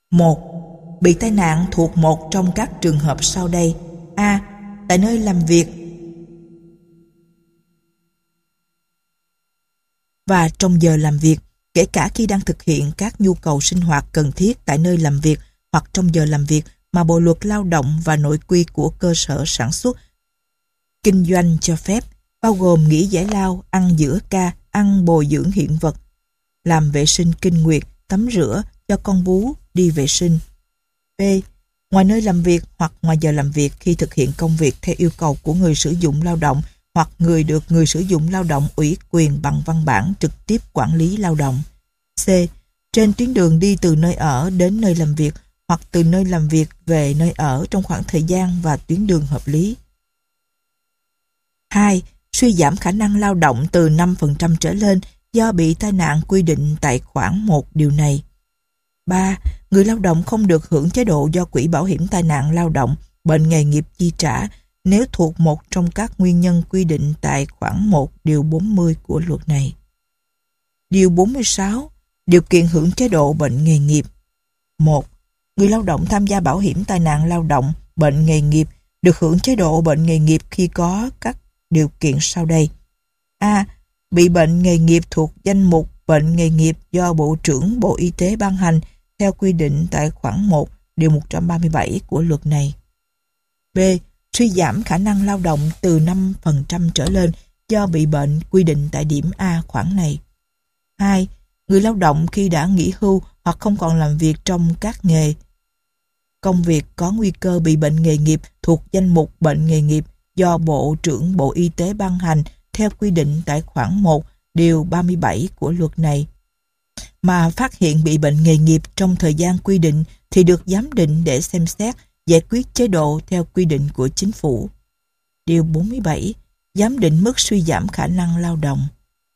1. Bị tai nạn thuộc một trong các trường hợp sau đây. A. Tại nơi làm việc và trong giờ làm việc, kể cả khi đang thực hiện các nhu cầu sinh hoạt cần thiết tại nơi làm việc hoặc trong giờ làm việc mà Bộ luật Lao động và nội quy của cơ sở sản xuất, kinh doanh cho phép, bao gồm nghỉ giải lao, ăn giữa ca, ăn bồi dưỡng hiện vật, làm vệ sinh kinh nguyệt, tắm rửa, cho con bú, đi vệ sinh. B. Ngoài nơi làm việc hoặc ngoài giờ làm việc khi thực hiện công việc theo yêu cầu của người sử dụng lao động hoặc người được người sử dụng lao động ủy quyền bằng văn bản trực tiếp quản lý lao động. C. Trên tuyến đường đi từ nơi ở đến nơi làm việc hoặc từ nơi làm việc về nơi ở trong khoảng thời gian và tuyến đường hợp lý. 2. Suy giảm khả năng lao động từ 5% trở lên do bị tai nạn quy định tại khoản 1 điều này. 3. Người lao động không được hưởng chế độ do Quỹ Bảo hiểm tai nạn lao động, bệnh nghề nghiệp chi trả nếu thuộc một trong các nguyên nhân quy định tại khoản 1 điều 40 của luật này. Điều 46. Điều kiện hưởng chế độ bệnh nghề nghiệp. 1. Người lao động tham gia bảo hiểm tai nạn lao động, bệnh nghề nghiệp được hưởng chế độ bệnh nghề nghiệp khi có các điều kiện sau đây. A. Bị bệnh nghề nghiệp thuộc danh mục bệnh nghề nghiệp do Bộ trưởng Bộ Y tế ban hành theo quy định tại khoản 1 điều 137 của luật này. B. Suy giảm khả năng lao động từ 5% trở lên do bị bệnh quy định tại điểm A khoản này. 2. Người lao động khi đã nghỉ hưu hoặc không còn làm việc trong các nghề, công việc có nguy cơ bị bệnh nghề nghiệp thuộc danh mục bệnh nghề nghiệp do Bộ trưởng Bộ Y tế ban hành theo quy định tại khoản 1 điều 37 của luật này, mà phát hiện bị bệnh nghề nghiệp trong thời gian quy định thì được giám định để xem xét giải quyết chế độ theo quy định của chính phủ. Điều 47. Giám định mức suy giảm khả năng lao động.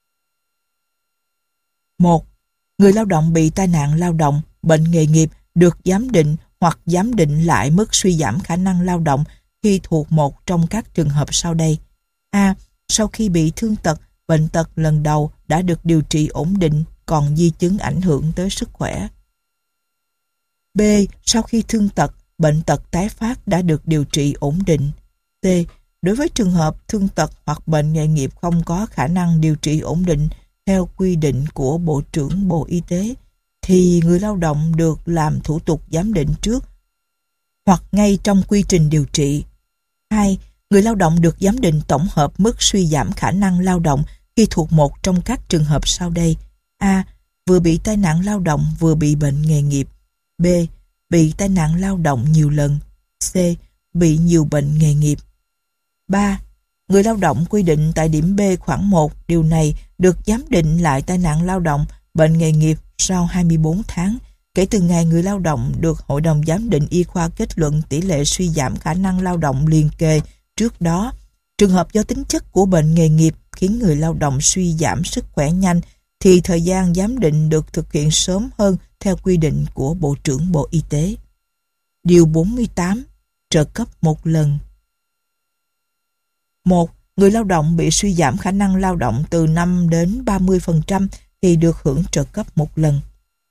1. Người lao động bị tai nạn lao động, bệnh nghề nghiệp được giám định hoặc giám định lại mức suy giảm khả năng lao động khi thuộc một trong các trường hợp sau đây. A. Sau khi bị thương tật, bệnh tật lần đầu đã được điều trị ổn định, còn di chứng ảnh hưởng tới sức khỏe. B. Sau khi thương tật, bệnh tật tái phát đã được điều trị ổn định. C. Đối với trường hợp thương tật hoặc bệnh nghề nghiệp không có khả năng điều trị ổn định theo quy định của Bộ trưởng Bộ Y tế, thì người lao động được làm thủ tục giám định trước hoặc ngay trong quy trình điều trị. 2. Người lao động được giám định tổng hợp mức suy giảm khả năng lao động khi thuộc một trong các trường hợp sau đây. A. Vừa bị tai nạn lao động vừa bị bệnh nghề nghiệp. B. Bị tai nạn lao động nhiều lần. C. Bị nhiều bệnh nghề nghiệp. 3. Người lao động quy định tại điểm B khoản 1 điều này được giám định lại tai nạn lao động, bệnh nghề nghiệp sau 24 tháng kể từ ngày người lao động được Hội đồng Giám định Y khoa kết luận tỷ lệ suy giảm khả năng lao động liền kề trước đó. Trường hợp do tính chất của bệnh nghề nghiệp khiến người lao động suy giảm sức khỏe nhanh thì thời gian giám định được thực hiện sớm hơn theo quy định của Bộ trưởng Bộ Y tế. Điều 48. Trợ cấp một lần. 1. Người lao động bị suy giảm khả năng lao động từ 5 đến 30% thì được hưởng trợ cấp một lần.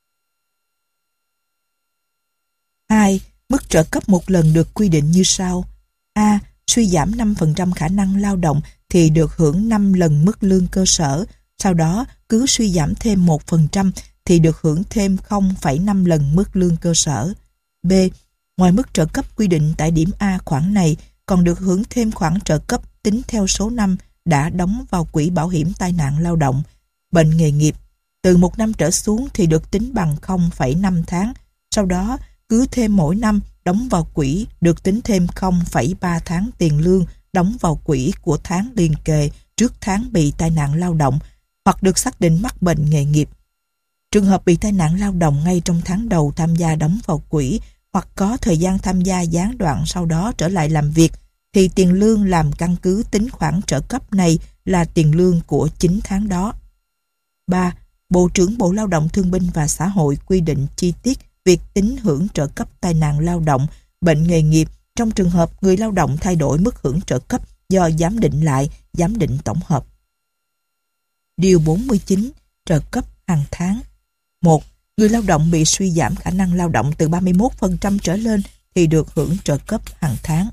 2. Mức trợ cấp một lần được quy định như sau. A. Suy giảm 5% khả năng lao động thì được hưởng 5 lần mức lương cơ sở, sau đó cứ suy giảm thêm 1% thì được hưởng thêm 0,5 lần mức lương cơ sở. B. Ngoài mức trợ cấp quy định tại điểm A khoản này, còn được hưởng thêm khoản trợ cấp tính theo số năm đã đóng vào Quỹ Bảo hiểm tai nạn lao động, bệnh nghề nghiệp. Từ 1 năm trở xuống thì được tính bằng 0,5 tháng, sau đó cứ thêm mỗi năm đóng vào quỹ được tính thêm 0,3 tháng tiền lương đóng vào quỹ của tháng liền kề trước tháng bị tai nạn lao động hoặc được xác định mắc bệnh nghề nghiệp. Trường hợp bị tai nạn lao động ngay trong tháng đầu tham gia đóng vào quỹ hoặc có thời gian tham gia gián đoạn sau đó trở lại làm việc thì tiền lương làm căn cứ tính khoản trợ cấp này là tiền lương của 9 tháng đó. 3. Bộ trưởng Bộ Lao động Thương binh và Xã hội quy định chi tiết việc tính hưởng trợ cấp tai nạn lao động, bệnh nghề nghiệp trong trường hợp người lao động thay đổi mức hưởng trợ cấp do giám định lại, giám định tổng hợp. Điều 49. Trợ cấp hàng tháng. 1. Người lao động bị suy giảm khả năng lao động từ 31% trở lên thì được hưởng trợ cấp hàng tháng.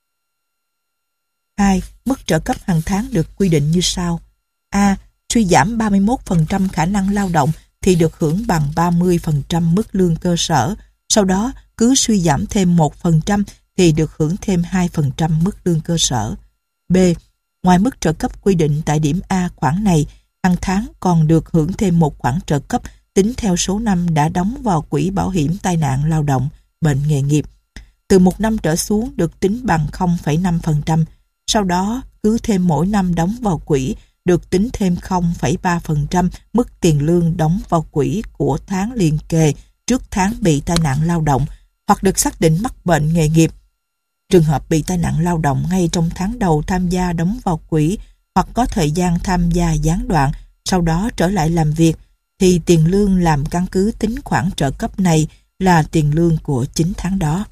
2. Mức trợ cấp hàng tháng được quy định như sau. A. Suy giảm 31% khả năng lao động thì được hưởng bằng 30% mức lương cơ sở. Sau đó, cứ suy giảm thêm 1% thì được hưởng thêm 2% mức lương cơ sở. B. Ngoài mức trợ cấp quy định tại điểm A khoản này, hàng tháng còn được hưởng thêm một khoản trợ cấp tính theo số năm đã đóng vào quỹ bảo hiểm tai nạn lao động, bệnh nghề nghiệp. Từ một năm trở xuống được tính bằng 0,5%. Sau đó, cứ thêm mỗi năm đóng vào quỹ được tính thêm 0,3% mức tiền lương đóng vào quỹ của tháng liền kề trước tháng bị tai nạn lao động hoặc được xác định mắc bệnh nghề nghiệp. Trường hợp bị tai nạn lao động ngay trong tháng đầu tham gia đóng vào quỹ hoặc có thời gian tham gia gián đoạn, sau đó trở lại làm việc, thì tiền lương làm căn cứ tính khoản trợ cấp này là tiền lương của chính tháng đó.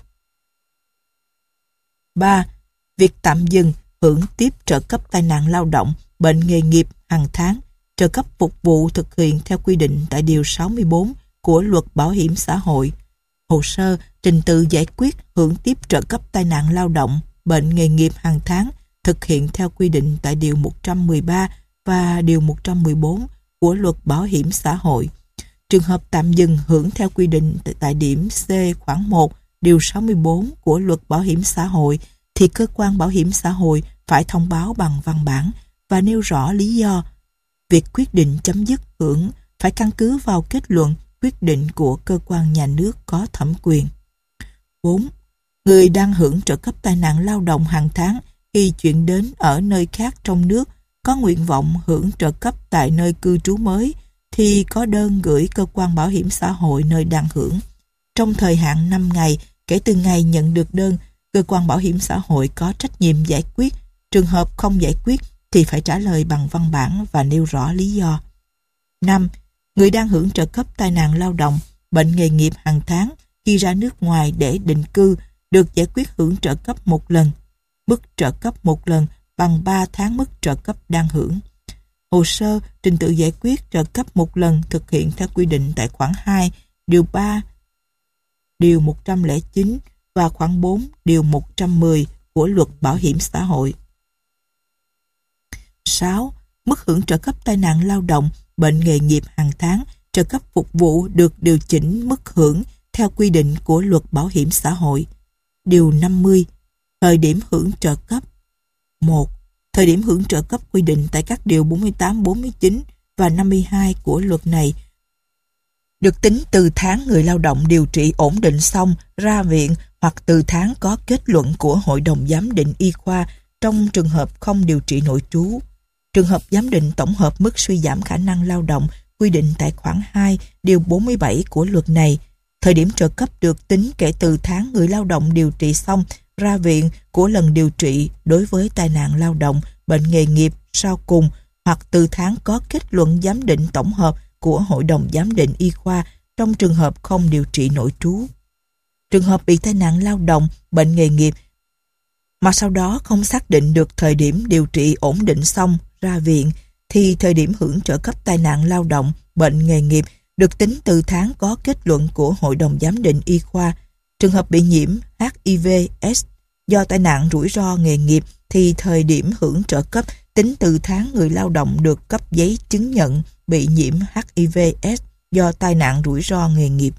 3. Việc tạm dừng hưởng tiếp trợ cấp tai nạn lao động, bệnh nghề nghiệp hàng tháng, trợ cấp phục vụ thực hiện theo quy định tại Điều 64 của Luật Bảo hiểm xã hội. Hồ sơ, trình tự giải quyết hưởng tiếp trợ cấp tai nạn lao động, bệnh nghề nghiệp hàng tháng thực hiện theo quy định tại Điều 113 và Điều 114 của Luật Bảo hiểm xã hội. Trường hợp tạm dừng hưởng theo quy định tại điểm C khoản 1 Điều 64 của Luật Bảo hiểm xã hội thì cơ quan bảo hiểm xã hội phải thông báo bằng văn bản và nêu rõ lý do. Việc quyết định chấm dứt hưởng phải căn cứ vào kết luận quyết định của cơ quan nhà nước có thẩm quyền. 4. Người đang hưởng trợ cấp tai nạn lao động hàng tháng khi chuyển đến ở nơi khác trong nước có nguyện vọng hưởng trợ cấp tại nơi cư trú mới thì có đơn gửi cơ quan bảo hiểm xã hội nơi đang hưởng. Trong thời hạn 5 ngày kể từ ngày nhận được đơn, cơ quan bảo hiểm xã hội có trách nhiệm giải quyết. Trường hợp không giải quyết thì phải trả lời bằng văn bản và nêu rõ lý do. 5. Người đang hưởng trợ cấp tai nạn lao động, bệnh nghề nghiệp hàng tháng khi ra nước ngoài để định cư được giải quyết hưởng trợ cấp một lần. Mức trợ cấp một lần bằng 3 tháng mức trợ cấp đang hưởng. Hồ sơ, trình tự giải quyết trợ cấp một lần thực hiện theo quy định tại khoản 2, điều 3, điều 109 và khoản 4, điều 110 của Luật Bảo hiểm xã hội. 6. Mức hưởng trợ cấp tai nạn lao động, bệnh nghề nghiệp hàng tháng, trợ cấp phục vụ được điều chỉnh mức hưởng theo quy định của Luật Bảo hiểm xã hội. Điều 50. Thời điểm hưởng trợ cấp. 1. Thời điểm hưởng trợ cấp quy định tại các điều 48, 49 và 52 của luật này được tính từ tháng người lao động điều trị ổn định xong ra viện hoặc từ tháng có kết luận của Hội đồng giám định y khoa trong trường hợp không điều trị nội trú. Trường hợp giám định tổng hợp mức suy giảm khả năng lao động quy định tại khoản 2 điều 47 của luật này. Thời điểm trợ cấp được tính kể từ tháng người lao động điều trị xong ra viện của lần điều trị đối với tai nạn lao động, bệnh nghề nghiệp sau cùng hoặc từ tháng có kết luận giám định tổng hợp của Hội đồng giám định y khoa trong trường hợp không điều trị nội trú. Trường hợp bị tai nạn lao động, bệnh nghề nghiệp mà sau đó không xác định được thời điểm điều trị ổn định xong ra viện thì thời điểm hưởng trợ cấp tai nạn lao động, bệnh nghề nghiệp được tính từ tháng có kết luận của Hội đồng giám định y khoa. Trường hợp bị nhiễm HIV/AIDS do tai nạn rủi ro nghề nghiệp thì thời điểm hưởng trợ cấp tính từ tháng người lao động được cấp giấy chứng nhận bị nhiễm HIV/AIDS do tai nạn rủi ro nghề nghiệp.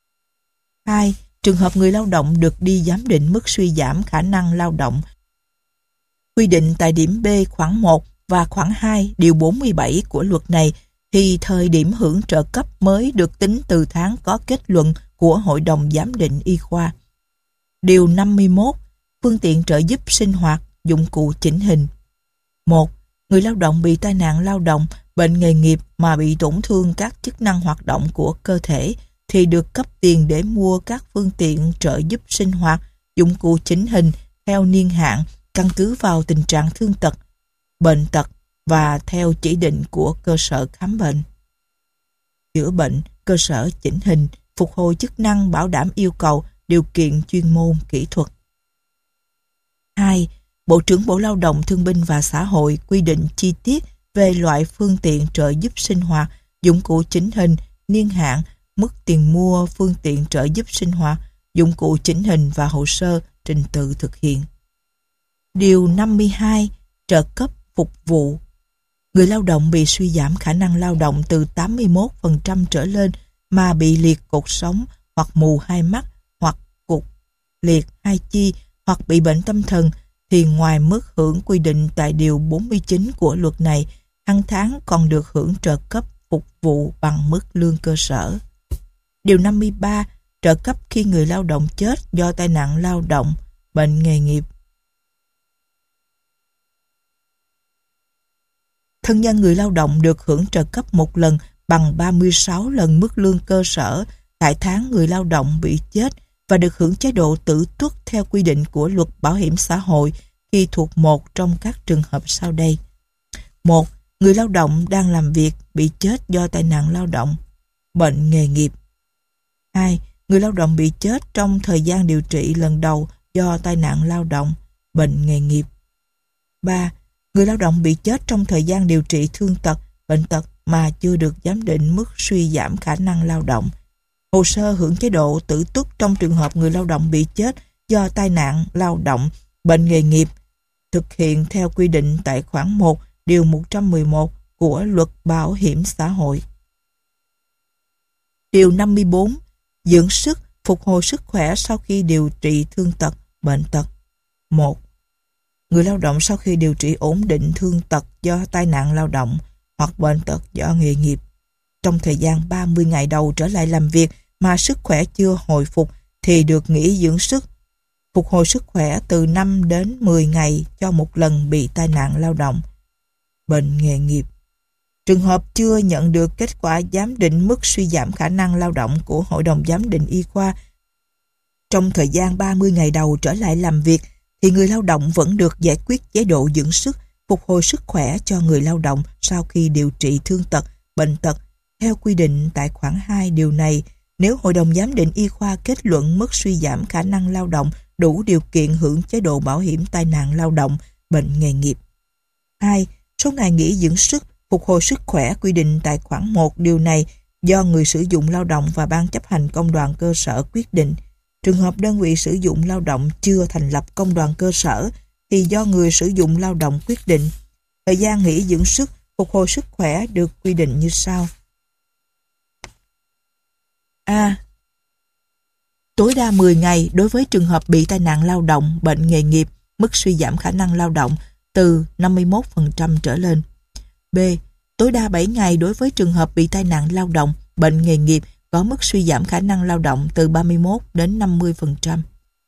2. Trường hợp người lao động được đi giám định mức suy giảm khả năng lao động quy định tại điểm B khoản 1 và khoản 2 điều 47 của luật này thì thời điểm hưởng trợ cấp mới được tính từ tháng có kết luận của Hội đồng giám định y khoa. Điều 51. Phương tiện trợ giúp sinh hoạt, dụng cụ chỉnh hình. 1. Người lao động bị tai nạn lao động, bệnh nghề nghiệp mà bị tổn thương các chức năng hoạt động của cơ thể thì được cấp tiền để mua các phương tiện trợ giúp sinh hoạt, dụng cụ chỉnh hình theo niên hạn căn cứ vào tình trạng thương tật, bệnh tật và theo chỉ định của cơ sở khám bệnh. Chữa bệnh, cơ sở chỉnh hình, phục hồi chức năng bảo đảm yêu cầu, điều kiện chuyên môn, kỹ thuật. 2. Bộ trưởng Bộ Lao động Thương binh và Xã hội quy định chi tiết về loại phương tiện trợ giúp sinh hoạt, dụng cụ chỉnh hình, niên hạn mức tiền mua phương tiện trợ giúp sinh hoạt, dụng cụ chỉnh hình và hồ sơ trình tự thực hiện. Điều 52. Trợ cấp phục vụ. Người lao động bị suy giảm khả năng lao động từ 81% trở lên mà bị liệt cột sống hoặc mù hai mắt hoặc cụt liệt hai chi hoặc bị bệnh tâm thần thì ngoài mức hưởng quy định tại Điều 49 của luật này, hàng tháng còn được hưởng trợ cấp phục vụ bằng mức lương cơ sở. Điều 53. Trợ cấp khi người lao động chết do tai nạn lao động, bệnh nghề nghiệp. Thân nhân người lao động được hưởng trợ cấp một lần bằng 36 lần mức lương cơ sở tại tháng người lao động bị chết và được hưởng chế độ tử tuất theo quy định của luật bảo hiểm xã hội khi thuộc một trong các trường hợp sau đây. 1. Người lao động đang làm việc bị chết do tai nạn lao động, bệnh nghề nghiệp. 2. Người lao động bị chết trong thời gian điều trị lần đầu do tai nạn lao động, bệnh nghề nghiệp. 3. Người lao động bị chết trong thời gian điều trị thương tật, bệnh tật mà chưa được giám định mức suy giảm khả năng lao động. Hồ sơ hưởng chế độ tử tuất trong trường hợp người lao động bị chết do tai nạn lao động, bệnh nghề nghiệp thực hiện theo quy định tại khoản 1, điều 111 của luật bảo hiểm xã hội. Điều 54. Dưỡng sức, phục hồi sức khỏe sau khi điều trị thương tật, bệnh tật. 1. Người lao động sau khi điều trị ổn định thương tật do tai nạn lao động hoặc bệnh tật do nghề nghiệp, trong thời gian 30 ngày đầu trở lại làm việc mà sức khỏe chưa hồi phục thì được nghỉ dưỡng sức, phục hồi sức khỏe từ 5 đến 10 ngày cho một lần bị tai nạn lao động, bệnh nghề nghiệp. Trường hợp chưa nhận được kết quả giám định mức suy giảm khả năng lao động của Hội đồng Giám định Y khoa trong thời gian 30 ngày đầu trở lại làm việc thì người lao động vẫn được giải quyết chế độ dưỡng sức, phục hồi sức khỏe cho người lao động sau khi điều trị thương tật, bệnh tật theo quy định tại khoản 2 điều này nếu Hội đồng Giám định Y khoa kết luận mức suy giảm khả năng lao động đủ điều kiện hưởng chế độ bảo hiểm tai nạn lao động, bệnh nghề nghiệp. 2. Số ngày nghỉ dưỡng sức, phục hồi sức khỏe quy định tại khoản 1 điều này do người sử dụng lao động và Ban chấp hành công đoàn cơ sở quyết định. Trường hợp đơn vị sử dụng lao động chưa thành lập công đoàn cơ sở thì do người sử dụng lao động quyết định. Thời gian nghỉ dưỡng sức, phục hồi sức khỏe được quy định như sau. A. Tối đa 10 ngày đối với trường hợp bị tai nạn lao động, bệnh nghề nghiệp, mức suy giảm khả năng lao động từ 51% trở lên. B. Tối đa 7 ngày đối với trường hợp bị tai nạn lao động, bệnh nghề nghiệp có mức suy giảm khả năng lao động từ 31 đến 50%.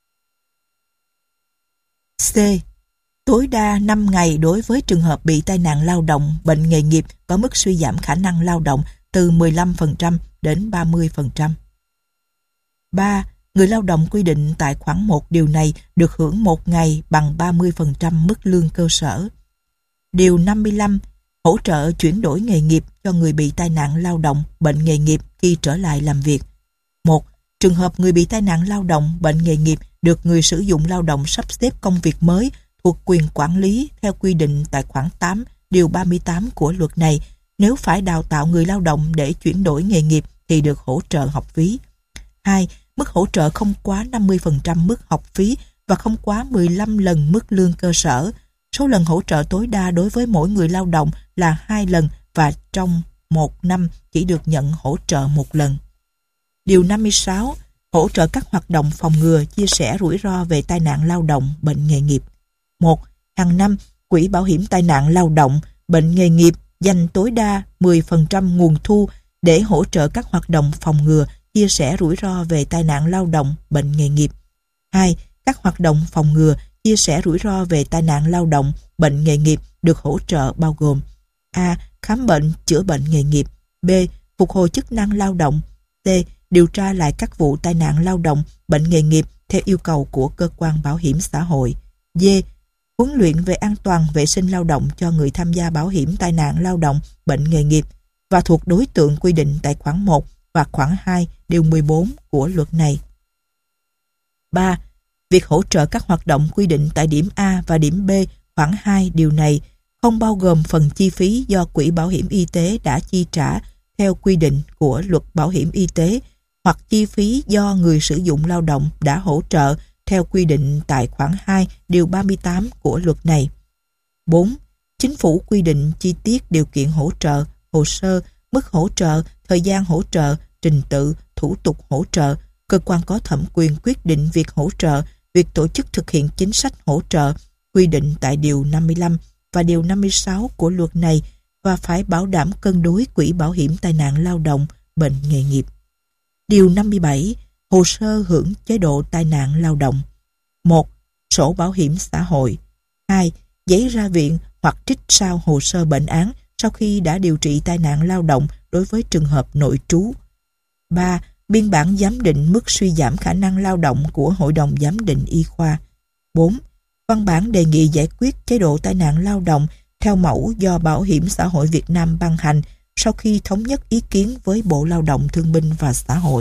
C. Tối đa 5 ngày đối với trường hợp bị tai nạn lao động, bệnh nghề nghiệp có mức suy giảm khả năng lao động từ 15% đến 30%. 3. Người lao động quy định tại khoản 1 điều này được hưởng 1 ngày bằng 30% mức lương cơ sở. Điều 55. Hỗ trợ chuyển đổi nghề nghiệp cho người bị tai nạn lao động, bệnh nghề nghiệp khi trở lại làm việc. 1. Trường hợp người bị tai nạn lao động, bệnh nghề nghiệp được người sử dụng lao động sắp xếp công việc mới thuộc quyền quản lý theo quy định tại khoản 8, điều 38 của luật này. Nếu phải đào tạo người lao động để chuyển đổi nghề nghiệp thì được hỗ trợ học phí. 2. Mức hỗ trợ không quá 50% mức học phí và không quá 15 lần mức lương cơ sở. Số lần hỗ trợ tối đa đối với mỗi người lao động là 2 lần và trong 1 năm chỉ được nhận hỗ trợ 1 lần. Điều 56. Hỗ trợ các hoạt động phòng ngừa, chia sẻ rủi ro về tai nạn lao động, bệnh nghề nghiệp. 1. Hàng năm, Quỹ Bảo hiểm tai nạn lao động, bệnh nghề nghiệp dành tối đa 10% nguồn thu để hỗ trợ các hoạt động phòng ngừa, chia sẻ rủi ro về tai nạn lao động, bệnh nghề nghiệp. 2. Các hoạt động phòng ngừa, chia sẻ rủi ro về tai nạn lao động, bệnh nghề nghiệp được hỗ trợ bao gồm: A. Khám bệnh, chữa bệnh nghề nghiệp. B. Phục hồi chức năng lao động. C. Điều tra lại các vụ tai nạn lao động, bệnh nghề nghiệp theo yêu cầu của cơ quan bảo hiểm xã hội. D. Huấn luyện về an toàn vệ sinh lao động cho người tham gia bảo hiểm tai nạn lao động, bệnh nghề nghiệp và thuộc đối tượng quy định tại khoản 1 và khoản 2, điều 14 của luật này. 3. Việc hỗ trợ các hoạt động quy định tại điểm A và điểm B khoản 2 điều này không bao gồm phần chi phí do Quỹ Bảo hiểm Y tế đã chi trả theo quy định của luật bảo hiểm y tế hoặc chi phí do người sử dụng lao động đã hỗ trợ theo quy định tại khoản 2 điều 38 của luật này. 4. Chính phủ quy định chi tiết điều kiện hỗ trợ, hồ sơ, mức hỗ trợ, thời gian hỗ trợ, trình tự, thủ tục hỗ trợ. Cơ quan có thẩm quyền quyết định việc hỗ trợ, việc tổ chức thực hiện chính sách hỗ trợ, quy định tại điều 55 và điều 56 của luật này và phải bảo đảm cân đối quỹ bảo hiểm tai nạn lao động, bệnh nghề nghiệp. Điều 57. Hồ sơ hưởng chế độ tai nạn lao động. 1. Sổ bảo hiểm xã hội. 2. Giấy ra viện hoặc trích sao hồ sơ bệnh án sau khi đã điều trị tai nạn lao động đối với trường hợp nội trú. 3. Biên bản giám định mức suy giảm khả năng lao động của Hội đồng Giám định Y khoa. 4. Văn bản đề nghị giải quyết chế độ tai nạn lao động theo mẫu do Bảo hiểm xã hội Việt Nam ban hành sau khi thống nhất ý kiến với Bộ Lao động Thương binh và Xã hội.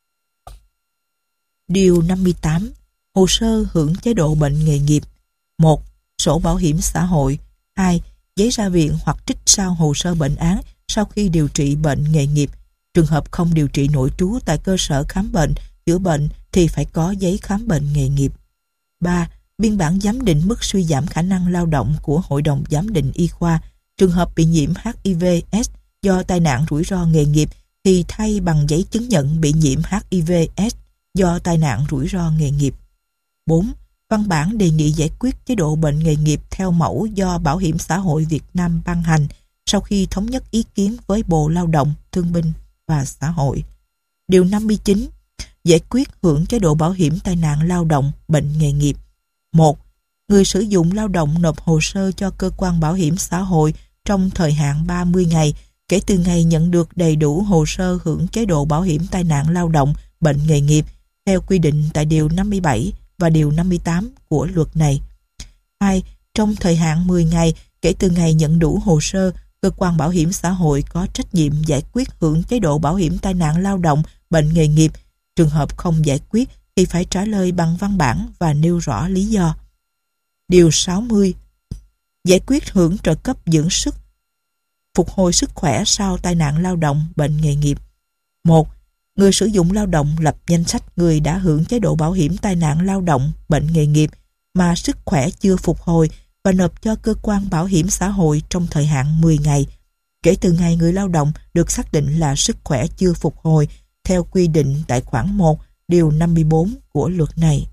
Điều 58. Hồ sơ hưởng chế độ bệnh nghề nghiệp. 1. Sổ bảo hiểm xã hội. 2. Giấy ra viện hoặc trích sao hồ sơ bệnh án sau khi điều trị bệnh nghề nghiệp. Trường hợp không điều trị nội trú tại cơ sở khám bệnh, chữa bệnh thì phải có giấy khám bệnh nghề nghiệp. 3. Biên bản giám định mức suy giảm khả năng lao động của Hội đồng Giám định Y khoa. Trường hợp bị nhiễm HIV/AIDS do tai nạn rủi ro nghề nghiệp thì thay bằng giấy chứng nhận bị nhiễm HIV/AIDS do tai nạn rủi ro nghề nghiệp. 4. Văn bản đề nghị giải quyết chế độ bệnh nghề nghiệp theo mẫu do Bảo hiểm xã hội Việt Nam ban hành sau khi thống nhất ý kiến với Bộ Lao động, Thương binh và Xã hội. Điều 59. Giải quyết hưởng chế độ bảo hiểm tai nạn lao động, bệnh nghề nghiệp. 1. Người sử dụng lao động nộp hồ sơ cho cơ quan bảo hiểm xã hội trong thời hạn 30 ngày kể từ ngày nhận được đầy đủ hồ sơ hưởng chế độ bảo hiểm tai nạn lao động, bệnh nghề nghiệp theo quy định tại điều 57 và điều 58 của luật này. 2. Trong thời hạn 10 ngày kể từ ngày nhận đủ hồ sơ, cơ quan bảo hiểm xã hội có trách nhiệm giải quyết hưởng chế độ bảo hiểm tai nạn lao động, bệnh nghề nghiệp. Trường hợp không giải quyết thì phải trả lời bằng văn bản và nêu rõ lý do. Điều 60. Giải quyết hưởng trợ cấp dưỡng sức, phục hồi sức khỏe sau tai nạn lao động, bệnh nghề nghiệp. 1. Người sử dụng lao động lập danh sách người đã hưởng chế độ bảo hiểm tai nạn lao động, bệnh nghề nghiệp mà sức khỏe chưa phục hồi và nộp cho cơ quan bảo hiểm xã hội trong thời hạn 10 ngày kể từ ngày người lao động được xác định là sức khỏe chưa phục hồi theo quy định tại khoản 1 điều 54 của luật này.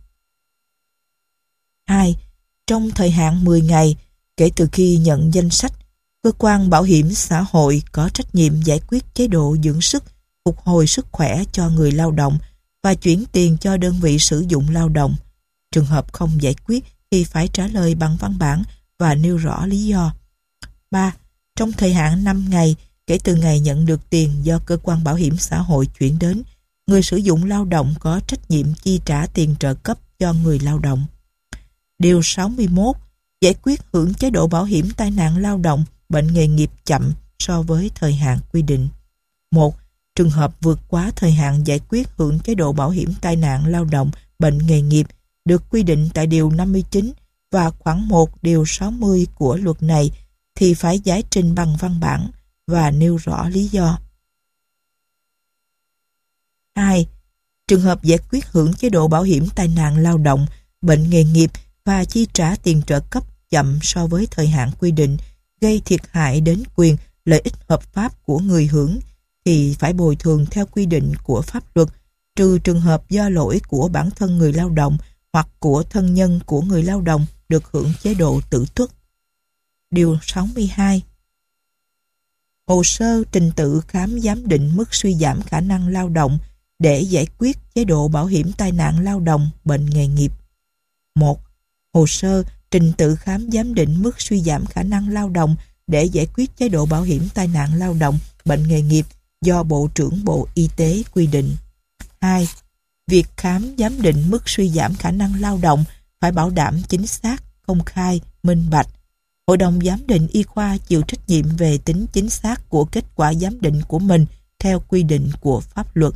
2. Trong thời hạn 10 ngày kể từ khi nhận danh sách, cơ quan bảo hiểm xã hội có trách nhiệm giải quyết chế độ dưỡng sức, phục hồi sức khỏe cho người lao động và chuyển tiền cho đơn vị sử dụng lao động. Trường hợp không giải quyết thì phải trả lời bằng văn bản và nêu rõ lý do. 3. Trong thời hạn 5 ngày kể từ ngày nhận được tiền do cơ quan bảo hiểm xã hội chuyển đến, người sử dụng lao động có trách nhiệm chi trả tiền trợ cấp cho người lao động. Điều 61. Giải quyết hưởng chế độ bảo hiểm tai nạn lao động, bệnh nghề nghiệp chậm so với thời hạn quy định. 1. Trường hợp vượt quá thời hạn giải quyết hưởng chế độ bảo hiểm tai nạn lao động, bệnh nghề nghiệp được quy định tại điều 59 và khoản 1 điều 60 của luật này thì phải giải trình bằng văn bản và nêu rõ lý do. 2. Trường hợp giải quyết hưởng chế độ bảo hiểm tai nạn lao động, bệnh nghề nghiệp và chi trả tiền trợ cấp chậm so với thời hạn quy định gây thiệt hại đến quyền, lợi ích hợp pháp của người hưởng thì phải bồi thường theo quy định của pháp luật, trừ trường hợp do lỗi của bản thân người lao động hoặc của thân nhân của người lao động được hưởng chế độ tử tuất. Điều 62. Hồ sơ trình tự khám giám định mức suy giảm khả năng lao động để giải quyết chế độ bảo hiểm tai nạn lao động, bệnh nghề nghiệp. 1. Hồ sơ trình tự khám giám định mức suy giảm khả năng lao động để giải quyết chế độ bảo hiểm tai nạn lao động, bệnh nghề nghiệp do Bộ trưởng Bộ Y tế quy định. 2. Việc khám giám định mức suy giảm khả năng lao động phải bảo đảm chính xác, công khai, minh bạch. Hội đồng Giám định Y khoa chịu trách nhiệm về tính chính xác của kết quả giám định của mình theo quy định của pháp luật.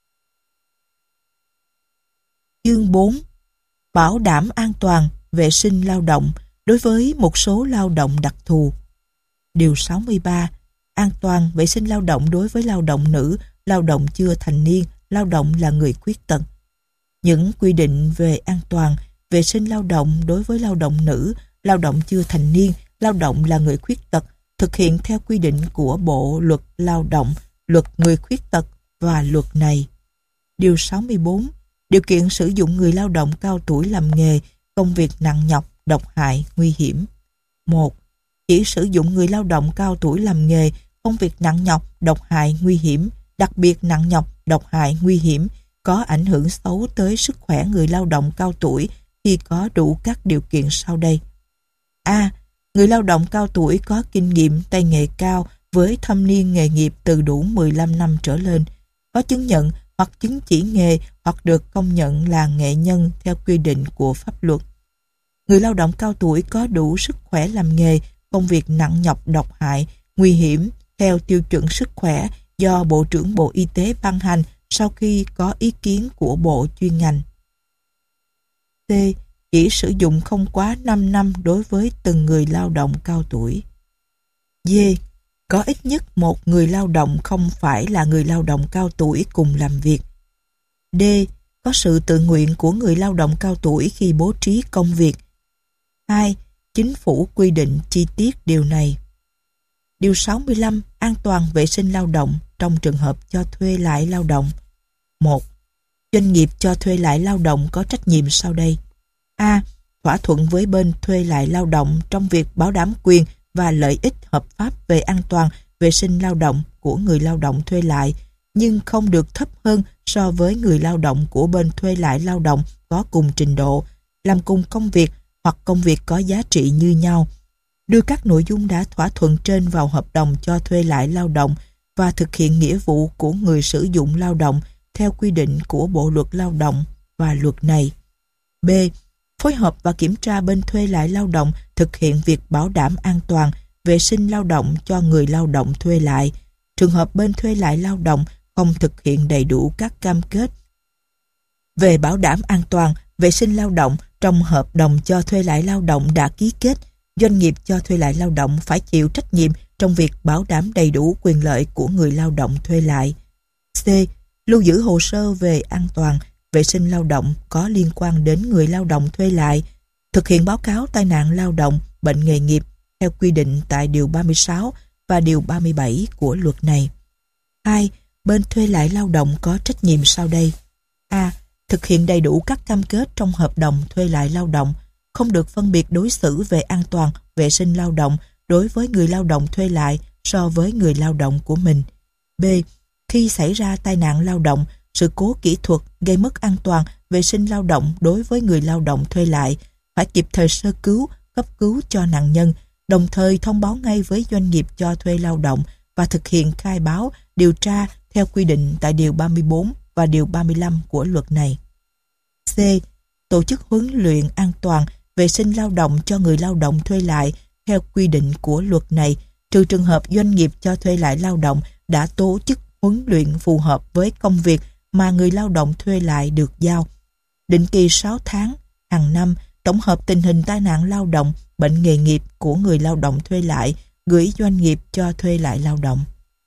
Chương 4. Bảo đảm an toàn, vệ sinh lao động đối với một số lao động đặc thù. Điều 63. An toàn vệ sinh lao động đối với lao động nữ, lao động chưa thành niên, lao động là người khuyết tật. Những quy định về an toàn vệ sinh lao động đối với lao động nữ, lao động chưa thành niên, lao động là người khuyết tật thực hiện theo quy định của Bộ Luật Lao động, Luật Người Khuyết tật và luật này. Điều 64. Điều kiện sử dụng người lao động cao tuổi làm nghề, công việc nặng nhọc, độc hại, nguy hiểm. 1. Chỉ sử dụng người lao động cao tuổi làm nghề, công việc nặng nhọc, độc hại, nguy hiểm, đặc biệt nặng nhọc, độc hại, nguy hiểm, có ảnh hưởng xấu tới sức khỏe người lao động cao tuổi khi có đủ các điều kiện sau đây. A. Người lao động cao tuổi có kinh nghiệm tay nghề cao với thâm niên nghề nghiệp từ đủ 15 năm trở lên, có chứng nhận hoặc chứng chỉ nghề hoặc được công nhận là nghệ nhân theo quy định của pháp luật. Người lao động cao tuổi có đủ sức khỏe làm nghề, công việc nặng nhọc, độc hại, nguy hiểm theo tiêu chuẩn sức khỏe do Bộ trưởng Bộ Y tế ban hành sau khi có ý kiến của bộ chuyên ngành. C. Chỉ sử dụng không quá 5 năm đối với từng người lao động cao tuổi. D. Có ít nhất một người lao động không phải là người lao động cao tuổi cùng làm việc. D. Có sự tự nguyện của người lao động cao tuổi khi bố trí công việc. 2. Chính phủ quy định chi tiết điều này. Điều 65. An toàn vệ sinh lao động trong trường hợp cho thuê lại lao động. 1. Doanh nghiệp cho thuê lại lao động có trách nhiệm sau đây. A. Thỏa thuận với bên thuê lại lao động trong việc bảo đảm quyền và lợi ích hợp pháp về an toàn vệ sinh lao động của người lao động thuê lại, nhưng không được thấp hơn so với người lao động của bên thuê lại lao động có cùng trình độ, làm cùng công việc hoặc công việc có giá trị như nhau. Đưa các nội dung đã thỏa thuận trên vào hợp đồng cho thuê lại lao động và thực hiện nghĩa vụ của người sử dụng lao động theo quy định của Bộ Luật Lao động và luật này. B. Phối hợp và kiểm tra bên thuê lại lao động thực hiện việc bảo đảm an toàn vệ sinh lao động cho người lao động thuê lại. Trường hợp bên thuê lại lao động không thực hiện đầy đủ các cam kết về bảo đảm an toàn vệ sinh lao động trong hợp đồng cho thuê lại lao động đã ký kết, doanh nghiệp cho thuê lại lao động phải chịu trách nhiệm trong việc bảo đảm đầy đủ quyền lợi của người lao động thuê lại. C. Lưu giữ hồ sơ về an toàn vệ sinh lao động có liên quan đến người lao động thuê lại, thực hiện báo cáo tai nạn lao động, bệnh nghề nghiệp theo quy định tại Điều 36 và Điều 37 của luật này. 2. Bên thuê lại lao động có trách nhiệm sau đây. A. Thực hiện đầy đủ các cam kết trong hợp đồng thuê lại lao động, không được phân biệt đối xử về an toàn vệ sinh lao động đối với người lao động thuê lại so với người lao động của mình. B. Khi xảy ra tai nạn lao động, sự cố kỹ thuật gây mất an toàn vệ sinh lao động đối với người lao động thuê lại, phải kịp thời sơ cứu, cấp cứu cho nạn nhân, đồng thời thông báo ngay với doanh nghiệp cho thuê lao động và thực hiện khai báo, điều tra theo quy định tại Điều 34 và Điều 35 của luật này. C. Tổ chức huấn luyện an toàn vệ sinh lao động cho người lao động thuê lại theo quy định của luật này, trừ trường hợp doanh nghiệp cho thuê lại lao động đã tổ chức huấn luyện phù hợp với công việc mà người lao động thuê lại được giao. Định kỳ 6 tháng, hàng năm, tổng hợp tình hình tai nạn lao động, bệnh nghề nghiệp của người lao động thuê lại, gửi doanh nghiệp cho thuê lại lao động.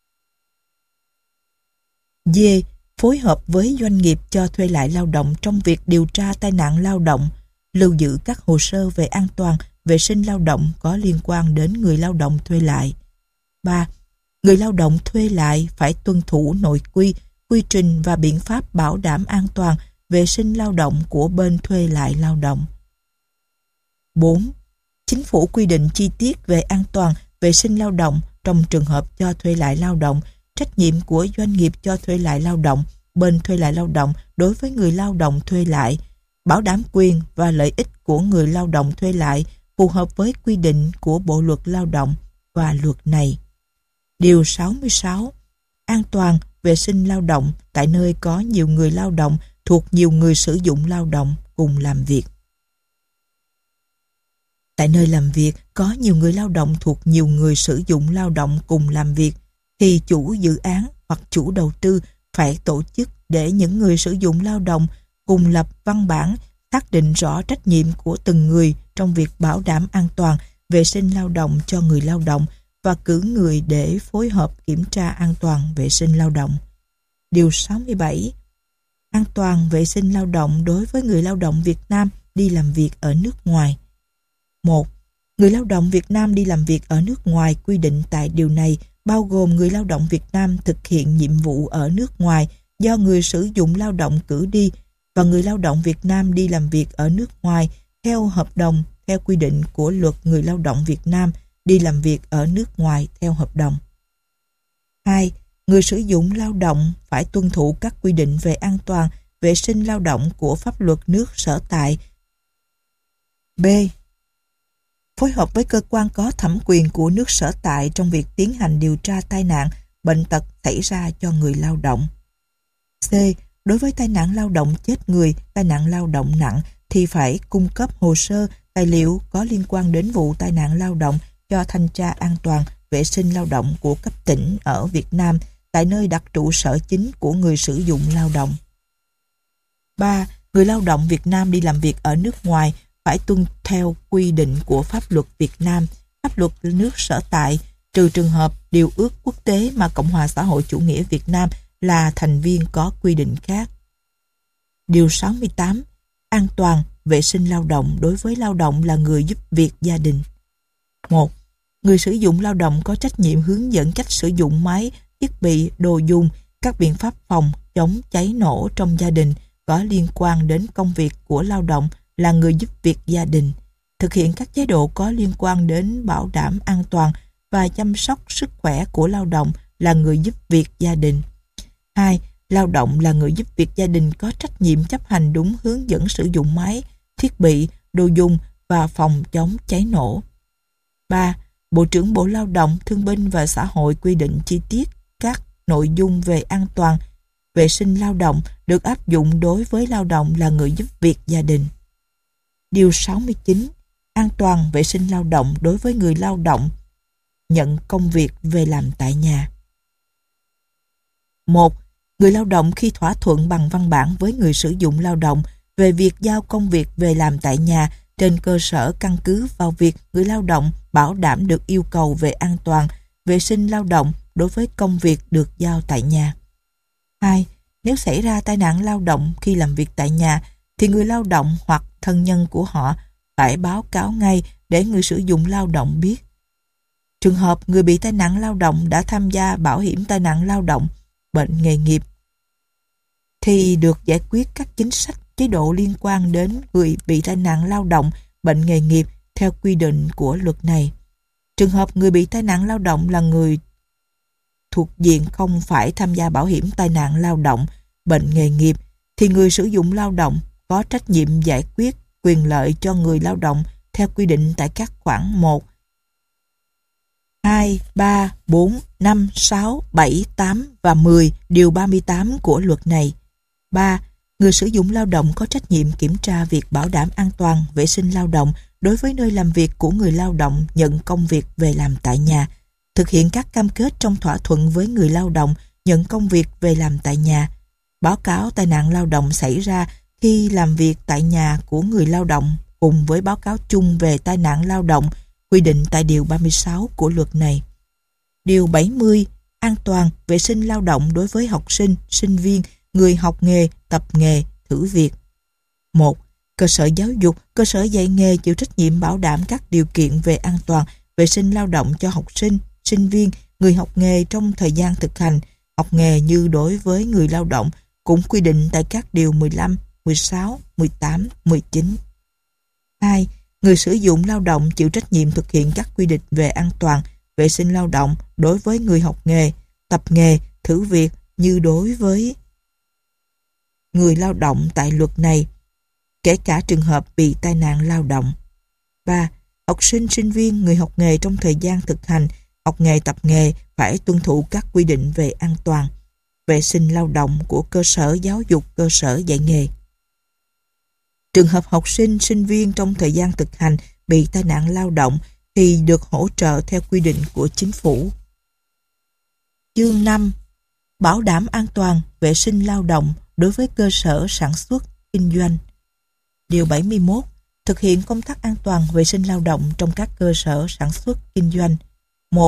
D. Phối hợp với doanh nghiệp cho thuê lại lao động trong việc điều tra tai nạn lao động, lưu giữ các hồ sơ về an toàn, vệ sinh lao động có liên quan đến người lao động thuê lại. 3. Người lao động thuê lại phải tuân thủ nội quy, quy trình và biện pháp bảo đảm an toàn, vệ sinh lao động của bên thuê lại lao động. 4. Chính phủ quy định chi tiết về an toàn, vệ sinh lao động trong trường hợp cho thuê lại lao động, trách nhiệm của doanh nghiệp cho thuê lại lao động, bên thuê lại lao động đối với người lao động thuê lại, bảo đảm quyền và lợi ích của người lao động thuê lại phù hợp với quy định của Bộ Luật Lao động và luật này. Điều 66. An toàn vệ sinh lao động tại nơi có nhiều người lao động thuộc nhiều người sử dụng lao động cùng làm việc. Tại nơi làm việc có nhiều người lao động thuộc nhiều người sử dụng lao động cùng làm việc, thì chủ dự án hoặc chủ đầu tư phải tổ chức để những người sử dụng lao động cùng lập văn bản xác định rõ trách nhiệm của từng người trong việc bảo đảm an toàn vệ sinh lao động cho người lao động và cử người để phối hợp kiểm tra an toàn vệ sinh lao động. Điều 67. An toàn vệ sinh lao động đối với người lao động Việt Nam đi làm việc ở nước ngoài. 1. Người lao động Việt Nam đi làm việc ở nước ngoài quy định tại điều này bao gồm người lao động Việt Nam thực hiện nhiệm vụ ở nước ngoài do người sử dụng lao động cử đi và người lao động Việt Nam đi làm việc ở nước ngoài theo hợp đồng theo quy định của luật người lao động Việt Nam đi làm việc ở nước ngoài theo hợp đồng. 2. Người sử dụng lao động phải tuân thủ các quy định về an toàn, vệ sinh lao động của pháp luật nước sở tại. B. Phối hợp với cơ quan có thẩm quyền của nước sở tại trong việc tiến hành điều tra tai nạn, bệnh tật xảy ra cho người lao động. C. Đối với tai nạn lao động chết người, tai nạn lao động nặng thì phải cung cấp hồ sơ, tài liệu có liên quan đến vụ tai nạn lao động cho thanh tra an toàn, vệ sinh lao động của cấp tỉnh ở Việt Nam tại nơi đặt trụ sở chính của người sử dụng lao động. 3. Người lao động Việt Nam đi làm việc ở nước ngoài phải tuân theo quy định của pháp luật Việt Nam, pháp luật nước sở tại, trừ trường hợp điều ước quốc tế mà Cộng hòa xã hội chủ nghĩa Việt Nam là thành viên có quy định khác. Điều 68. An toàn, vệ sinh lao động đối với lao động là người giúp việc gia đình. 1. Người sử dụng lao động có trách nhiệm hướng dẫn cách sử dụng máy, thiết bị, đồ dùng, các biện pháp phòng, chống cháy nổ trong gia đình có liên quan đến công việc của lao động là người giúp việc gia đình, thực hiện các chế độ có liên quan đến bảo đảm an toàn và chăm sóc sức khỏe của lao động là người giúp việc gia đình. 2. Lao động là người giúp việc gia đình có trách nhiệm chấp hành đúng hướng dẫn sử dụng máy, thiết bị, đồ dùng và phòng chống cháy nổ. 3. Bộ trưởng Bộ Lao động, Thương binh và Xã hội quy định chi tiết các nội dung về an toàn, vệ sinh lao động được áp dụng đối với lao động là người giúp việc gia đình. Điều 69. An toàn vệ sinh lao động đối với người lao động nhận công việc về làm tại nhà. 1. Người lao động khi thỏa thuận bằng văn bản với người sử dụng lao động về việc giao công việc về làm tại nhà trên cơ sở căn cứ vào việc người lao động bảo đảm được yêu cầu về an toàn, vệ sinh lao động đối với công việc được giao tại nhà. 2. Nếu xảy ra tai nạn lao động khi làm việc tại nhà thì người lao động hoặc thân nhân của họ phải báo cáo ngay để người sử dụng lao động biết. Trường hợp người bị tai nạn lao động đã tham gia bảo hiểm tai nạn lao động, bệnh nghề nghiệp thì được giải quyết các chính sách chế độ liên quan đến người bị tai nạn lao động, bệnh nghề nghiệp theo quy định của luật này. Trường hợp người bị tai nạn lao động là người thuộc diện không phải tham gia bảo hiểm tai nạn lao động, bệnh nghề nghiệp thì người sử dụng lao động có trách nhiệm giải quyết quyền lợi cho người lao động theo quy định tại các khoản 1, 2, 3, 4, 5, 6, 7, 8 và 10 điều 38 của luật này. 3. Người sử dụng lao động có trách nhiệm kiểm tra việc bảo đảm an toàn, vệ sinh lao động đối với nơi làm việc của người lao động nhận công việc về làm tại nhà, thực hiện các cam kết trong thỏa thuận với người lao động nhận công việc về làm tại nhà, báo cáo tai nạn lao động xảy ra khi làm việc tại nhà của người lao động cùng với báo cáo chung về tai nạn lao động quy định tại điều 36 của luật này. Điều 70. An toàn, vệ sinh lao động đối với học sinh, sinh viên, người học nghề, tập nghề, thử việc. 1. Cơ sở giáo dục, cơ sở dạy nghề chịu trách nhiệm bảo đảm các điều kiện về an toàn, vệ sinh lao động cho học sinh, sinh viên, người học nghề trong thời gian thực hành học nghề như đối với người lao động cũng quy định tại các điều 15, 16, 18, 19. 2. Người sử dụng lao động chịu trách nhiệm thực hiện các quy định về an toàn, vệ sinh lao động đối với người học nghề, tập nghề, thử việc như đối với người lao động tại luật này, kể cả trường hợp bị tai nạn lao động. 3. Học sinh, sinh viên, người học nghề trong thời gian thực hành học nghề, tập nghề phải tuân thủ các quy định về an toàn, vệ sinh lao động của cơ sở giáo dục, cơ sở dạy nghề. Trường hợp học sinh, sinh viên trong thời gian thực hành bị tai nạn lao động thì được hỗ trợ theo quy định của chính phủ. Chương 5. Bảo đảm an toàn, vệ sinh lao động đối với cơ sở sản xuất, kinh doanh. Điều 71. Thực hiện công tác an toàn, vệ sinh lao động trong các cơ sở sản xuất, kinh doanh. 1.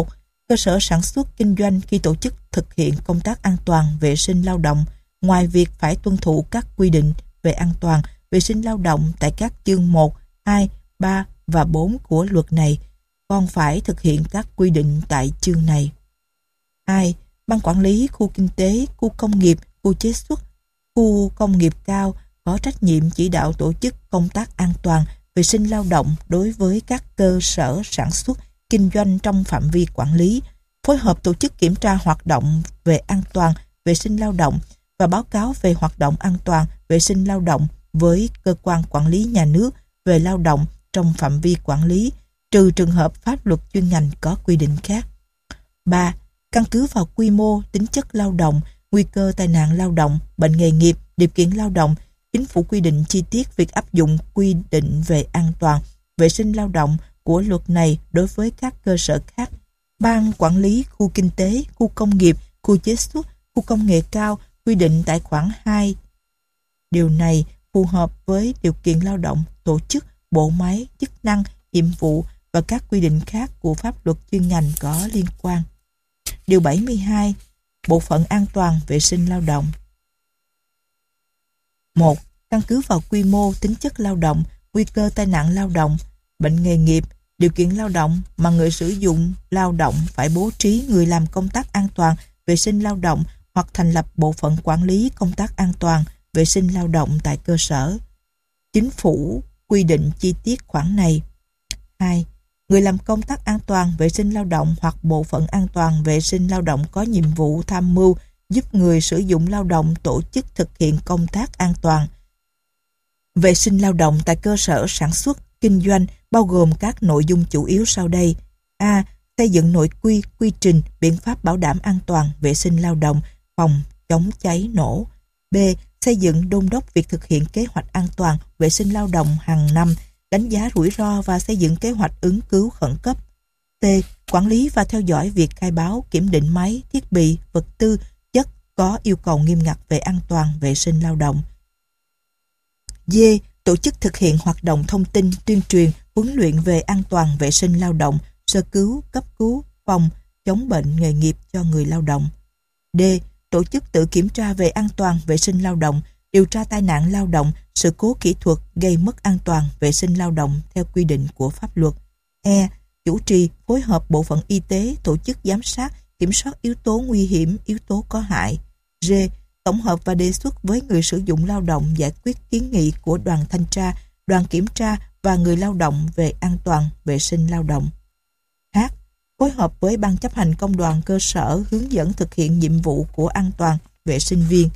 cơ sở sản xuất kinh doanh khi tổ chức thực hiện công tác an toàn vệ sinh lao động, ngoài việc phải tuân thủ các quy định về an toàn vệ sinh lao động tại các chương 1, 2, 3 và 4 của luật này, còn phải thực hiện các quy định tại chương này. 2. Ban quản lý khu kinh tế, khu công nghiệp, khu chế xuất, khu công nghiệp cao có trách nhiệm chỉ đạo tổ chức công tác an toàn vệ sinh lao động đối với các cơ sở sản xuất kinh doanh trong phạm vi quản lý, phối hợp tổ chức kiểm tra hoạt động về an toàn vệ sinh lao động và báo cáo về hoạt động an toàn vệ sinh lao động với cơ quan quản lý nhà nước về lao động trong phạm vi quản lý, trừ trường hợp pháp luật chuyên ngành có quy định khác. 3. Căn cứ vào quy mô, tính chất lao động, nguy cơ tai nạn lao động, bệnh nghề nghiệp, điều kiện lao động, Chính phủ quy định chi tiết việc áp dụng quy định về an toàn, vệ sinh lao động của luật này đối với các cơ sở khác. Ban quản lý khu kinh tế, khu công nghiệp, khu chế xuất, khu công nghệ cao quy định tại khoản 2. Điều này phù hợp với điều kiện lao động, tổ chức, bộ máy, chức năng, nhiệm vụ và các quy định khác của pháp luật chuyên ngành có liên quan. Điều 72. Bộ phận an toàn vệ sinh lao động. 1. Căn cứ vào quy mô, tính chất lao động, nguy cơ tai nạn lao động, bệnh nghề nghiệp, điều kiện lao động mà người sử dụng lao động phải bố trí người làm công tác an toàn, vệ sinh lao động hoặc thành lập bộ phận quản lý công tác an toàn, vệ sinh lao động tại cơ sở. Chính phủ quy định chi tiết khoản này. 2. Người làm công tác an toàn, vệ sinh lao động hoặc bộ phận an toàn, vệ sinh lao động có nhiệm vụ tham mưu giúp người sử dụng lao động tổ chức thực hiện công tác an toàn, vệ sinh lao động tại cơ sở sản xuất, kinh doanh bao gồm các nội dung chủ yếu sau đây. A. Xây dựng nội quy, quy trình, biện pháp bảo đảm an toàn, vệ sinh lao động, phòng chống cháy nổ. B. Xây dựng đôn đốc việc thực hiện kế hoạch an toàn, vệ sinh lao động hàng năm, đánh giá rủi ro và xây dựng kế hoạch ứng cứu khẩn cấp. T. Quản lý và theo dõi việc khai báo, kiểm định máy, thiết bị, vật tư, chất có yêu cầu nghiêm ngặt về an toàn, vệ sinh lao động. D. Tổ chức thực hiện hoạt động thông tin, tuyên truyền, huấn luyện về an toàn, vệ sinh lao động, sơ cứu, cấp cứu, phòng, chống bệnh nghề nghiệp cho người lao động. D. Tổ chức tự kiểm tra về an toàn, vệ sinh lao động, điều tra tai nạn lao động, sự cố kỹ thuật gây mất an toàn, vệ sinh lao động theo quy định của pháp luật. E. Chủ trì, phối hợp bộ phận y tế, tổ chức giám sát, kiểm soát yếu tố nguy hiểm, yếu tố có hại. G. Tổng hợp và đề xuất với người sử dụng lao động giải quyết kiến nghị của đoàn thanh tra, đoàn kiểm tra và người lao động về an toàn, vệ sinh lao động. H. Phối hợp với ban chấp hành công đoàn cơ sở hướng dẫn thực hiện nhiệm vụ của an toàn, vệ sinh viên.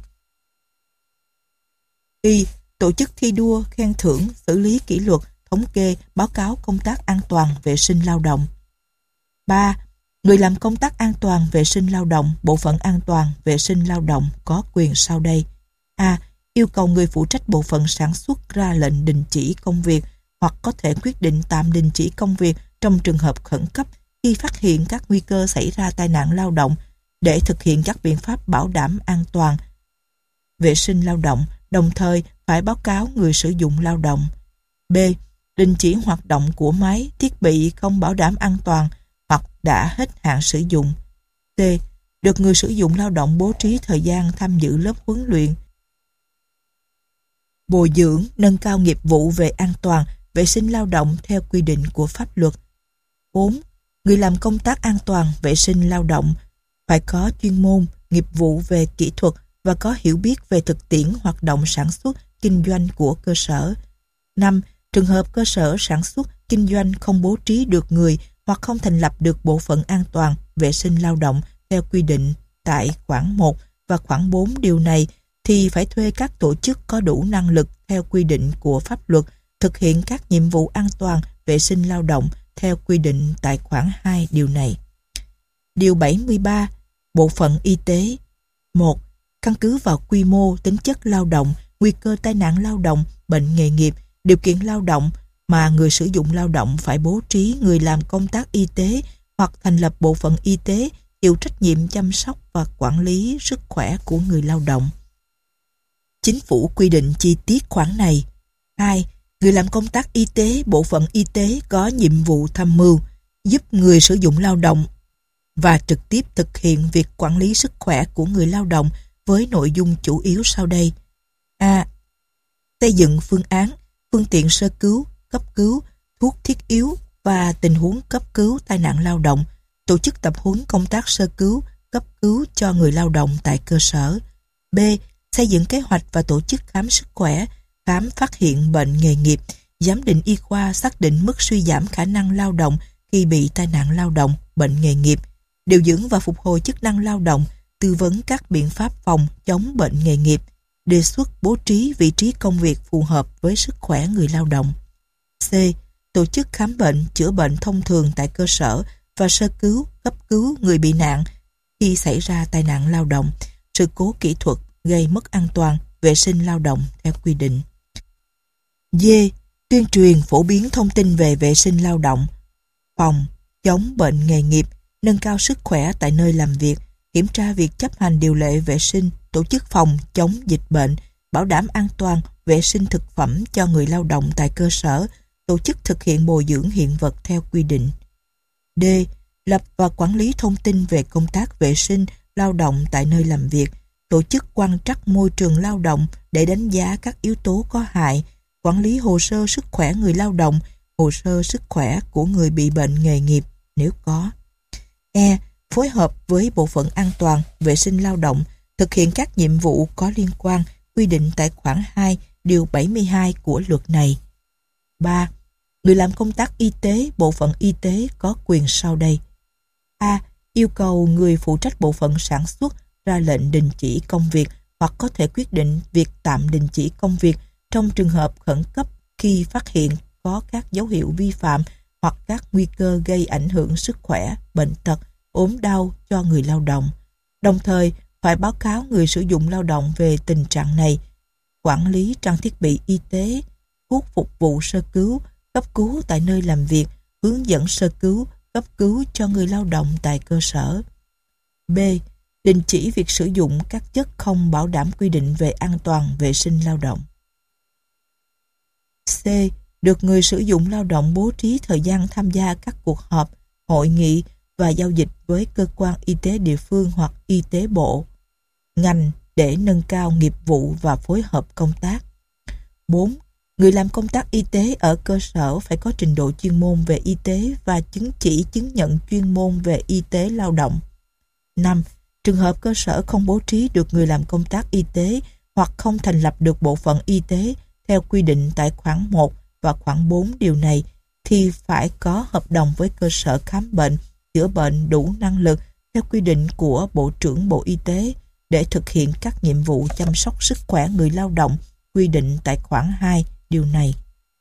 Y. Tổ chức thi đua, khen thưởng, xử lý kỷ luật, thống kê, báo cáo công tác an toàn, vệ sinh lao động. 3. Người làm công tác an toàn, vệ sinh lao động, bộ phận an toàn, vệ sinh lao động có quyền sau đây. A. Yêu cầu người phụ trách bộ phận sản xuất ra lệnh đình chỉ công việc hoặc có thể quyết định tạm đình chỉ công việc trong trường hợp khẩn cấp khi phát hiện các nguy cơ xảy ra tai nạn lao động để thực hiện các biện pháp bảo đảm an toàn, vệ sinh lao động, đồng thời phải báo cáo người sử dụng lao động. B. Đình chỉ hoạt động của máy, thiết bị không bảo đảm an toàn hoặc đã hết hạn sử dụng. C. Được người sử dụng lao động bố trí thời gian tham dự lớp huấn luyện, bồi dưỡng, nâng cao nghiệp vụ về an toàn, vệ sinh lao động theo quy định của pháp luật. 4. Người làm công tác an toàn, vệ sinh lao động phải có chuyên môn, nghiệp vụ về kỹ thuật và có hiểu biết về thực tiễn hoạt động sản xuất, kinh doanh của cơ sở. 5. Trường hợp cơ sở sản xuất, kinh doanh không bố trí được người hoặc không thành lập được bộ phận an toàn, vệ sinh lao động theo quy định tại khoản 1 và khoản 4 điều này thì phải thuê các tổ chức có đủ năng lực theo quy định của pháp luật thực hiện các nhiệm vụ an toàn, vệ sinh lao động theo quy định tại khoản 2 điều này. Điều 73. Bộ phận y tế. 1. Căn cứ vào quy mô, tính chất lao động, nguy cơ tai nạn lao động, bệnh nghề nghiệp, điều kiện lao động mà người sử dụng lao động phải bố trí người làm công tác y tế hoặc thành lập bộ phận y tế chịu trách nhiệm chăm sóc và quản lý sức khỏe của người lao động. Chính phủ quy định chi tiết khoản này. 2. Người làm công tác y tế, bộ phận y tế có nhiệm vụ tham mưu, giúp người sử dụng lao động và trực tiếp thực hiện việc quản lý sức khỏe của người lao động với nội dung chủ yếu sau đây. A. Xây dựng phương án, phương tiện sơ cứu, cấp cứu, thuốc thiết yếu và tình huống cấp cứu tai nạn lao động, tổ chức tập huấn công tác sơ cứu, cấp cứu cho người lao động tại cơ sở. B. Xây dựng kế hoạch và tổ chức khám sức khỏe, khám phát hiện bệnh nghề nghiệp, giám định y khoa xác định mức suy giảm khả năng lao động khi bị tai nạn lao động, bệnh nghề nghiệp, điều dưỡng và phục hồi chức năng lao động, tư vấn các biện pháp phòng chống bệnh nghề nghiệp, đề xuất bố trí vị trí công việc phù hợp với sức khỏe người lao động. C. Tổ chức khám bệnh, chữa bệnh thông thường tại cơ sở và sơ cứu, cấp cứu người bị nạn khi xảy ra tai nạn lao động, sự cố kỹ thuật gây mất an toàn, vệ sinh lao động theo quy định. D. Tuyên truyền phổ biến thông tin về vệ sinh lao động, phòng, chống bệnh nghề nghiệp, nâng cao sức khỏe tại nơi làm việc, kiểm tra việc chấp hành điều lệ vệ sinh, tổ chức phòng chống dịch bệnh, bảo đảm an toàn, vệ sinh thực phẩm cho người lao động tại cơ sở, tổ chức thực hiện bồi dưỡng hiện vật theo quy định. D. Lập và quản lý thông tin về công tác vệ sinh lao động tại nơi làm việc, tổ chức quan trắc môi trường lao động để đánh giá các yếu tố có hại, quản lý hồ sơ sức khỏe người lao động, hồ sơ sức khỏe của người bị bệnh nghề nghiệp nếu có. E. Phối hợp với Bộ phận An toàn, Vệ sinh lao động, thực hiện các nhiệm vụ có liên quan quy định tại khoản 2, điều 72 của luật này. 3. Người làm công tác y tế, bộ phận y tế có quyền sau đây. A. Yêu cầu người phụ trách bộ phận sản xuất ra lệnh đình chỉ công việc hoặc có thể quyết định việc tạm đình chỉ công việc trong trường hợp khẩn cấp khi phát hiện có các dấu hiệu vi phạm hoặc các nguy cơ gây ảnh hưởng sức khỏe, bệnh tật, ốm đau cho người lao động. Đồng thời, phải báo cáo người sử dụng lao động về tình trạng này, quản lý trang thiết bị y tế, thuốc phục vụ sơ cứu, cấp cứu tại nơi làm việc, hướng dẫn sơ cứu, cấp cứu cho người lao động tại cơ sở. B. Đình chỉ việc sử dụng các chất không bảo đảm quy định về an toàn vệ sinh lao động. C. Được người sử dụng lao động bố trí thời gian tham gia các cuộc họp, hội nghị và giao dịch với cơ quan y tế địa phương hoặc y tế bộ, ngành để nâng cao nghiệp vụ và phối hợp công tác. 4. Người làm công tác y tế ở cơ sở phải có trình độ chuyên môn về y tế và chứng chỉ chứng nhận chuyên môn về y tế lao động. 5. Trường hợp cơ sở không bố trí được người làm công tác y tế hoặc không thành lập được bộ phận y tế theo quy định tại khoản 1 và khoản 4 điều này thì phải có hợp đồng với cơ sở khám bệnh, chữa bệnh đủ năng lực theo quy định của Bộ trưởng Bộ Y tế để thực hiện các nhiệm vụ chăm sóc sức khỏe người lao động quy định tại khoản 2 điều này.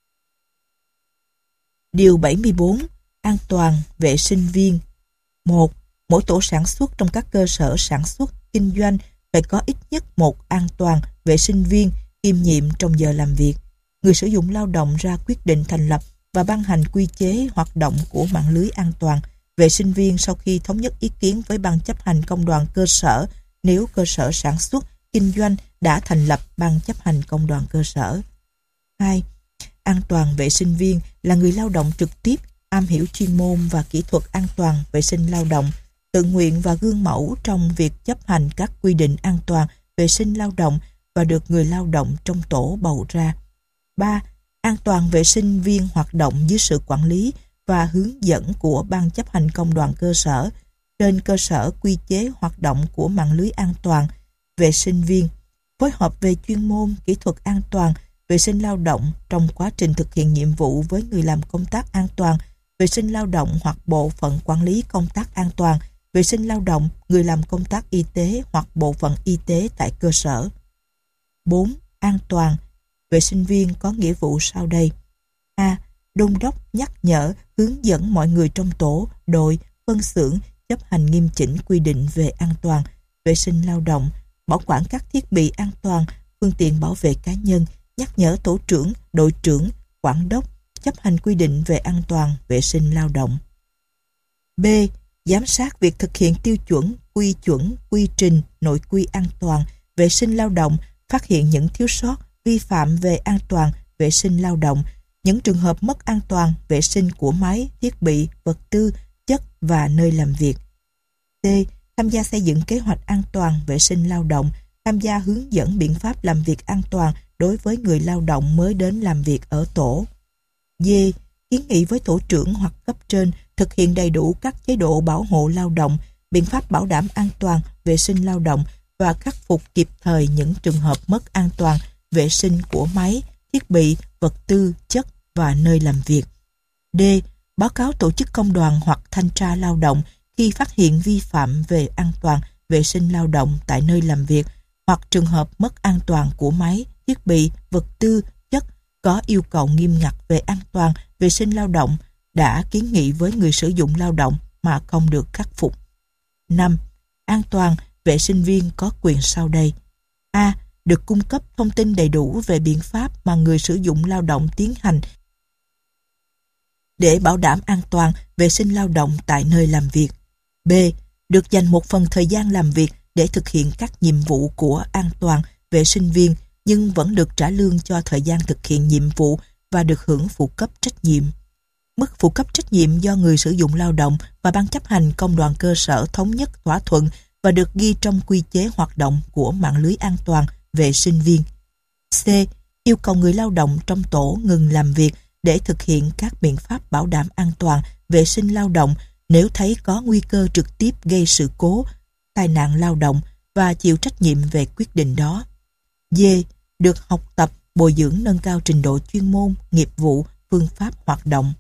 Điều 74. An toàn vệ sinh viên. 1. Mỗi tổ sản xuất trong các cơ sở sản xuất, kinh doanh phải có ít nhất một an toàn vệ sinh viên kiêm nhiệm trong giờ làm việc. Người sử dụng lao động ra quyết định thành lập và ban hành quy chế hoạt động của mạng lưới an toàn vệ sinh viên sau khi thống nhất ý kiến với ban chấp hành công đoàn cơ sở nếu cơ sở sản xuất, kinh doanh đã thành lập ban chấp hành công đoàn cơ sở. 2. An toàn vệ sinh viên là người lao động trực tiếp, am hiểu chuyên môn và kỹ thuật an toàn vệ sinh lao động, tự nguyện và gương mẫu trong việc chấp hành các quy định an toàn vệ sinh lao động và được người lao động trong tổ bầu ra. 3. An toàn vệ sinh viên hoạt động dưới sự quản lý và hướng dẫn của ban chấp hành công đoàn cơ sở trên cơ sở quy chế hoạt động của mạng lưới an toàn vệ sinh viên, phối hợp về chuyên môn, kỹ thuật an toàn vệ sinh lao động trong quá trình thực hiện nhiệm vụ với người làm công tác an toàn vệ sinh lao động hoặc bộ phận quản lý công tác an toàn vệ sinh lao động, người làm công tác y tế hoặc bộ phận y tế tại cơ sở. 4. An toàn vệ sinh viên có nghĩa vụ sau đây. A. Đôn đốc, nhắc nhở, hướng dẫn mọi người trong tổ, đội, phân xưởng chấp hành nghiêm chỉnh quy định về an toàn vệ sinh lao động, bảo quản các thiết bị an toàn, phương tiện bảo vệ cá nhân, nhắc nhở tổ trưởng, đội trưởng, quản đốc chấp hành quy định về an toàn vệ sinh lao động. B. Giám sát việc thực hiện tiêu chuẩn, quy trình, nội quy an toàn vệ sinh lao động, phát hiện những thiếu sót, vi phạm về an toàn vệ sinh lao động, những trường hợp mất an toàn vệ sinh của máy, thiết bị, vật tư, chất và nơi làm việc. C. Tham gia xây dựng kế hoạch an toàn vệ sinh lao động, tham gia hướng dẫn biện pháp làm việc an toàn đối với người lao động mới đến làm việc ở tổ. D. Kiến nghị với tổ trưởng hoặc cấp trên thực hiện đầy đủ các chế độ bảo hộ lao động, biện pháp bảo đảm an toàn vệ sinh lao động và khắc phục kịp thời những trường hợp mất an toàn vệ sinh của máy, thiết bị, vật tư, chất và nơi làm việc. D. Báo cáo tổ chức công đoàn hoặc thanh tra lao động khi phát hiện vi phạm về an toàn vệ sinh lao động tại nơi làm việc hoặc trường hợp mất an toàn của máy, thiết bị, vật tư, chất có yêu cầu nghiêm ngặt về an toàn vệ sinh lao động đã kiến nghị với người sử dụng lao động mà không được khắc phục. 5. An toàn vệ sinh viên có quyền sau đây. A. Được cung cấp thông tin đầy đủ về biện pháp mà người sử dụng lao động tiến hành để bảo đảm an toàn vệ sinh lao động tại nơi làm việc. B. Được dành một phần thời gian làm việc để thực hiện các nhiệm vụ của an toàn vệ sinh viên nhưng vẫn được trả lương cho thời gian thực hiện nhiệm vụ và được hưởng phụ cấp trách nhiệm. Mức phụ cấp trách nhiệm do người sử dụng lao động và ban chấp hành công đoàn cơ sở thống nhất thỏa thuận và được ghi trong quy chế hoạt động của mạng lưới an toàn vệ sinh viên. C. Yêu cầu người lao động trong tổ ngừng làm việc để thực hiện các biện pháp bảo đảm an toàn vệ sinh lao động nếu thấy có nguy cơ trực tiếp gây sự cố, tai nạn lao động và chịu trách nhiệm về quyết định đó. D. Được học tập, bồi dưỡng nâng cao trình độ chuyên môn, nghiệp vụ, phương pháp hoạt động.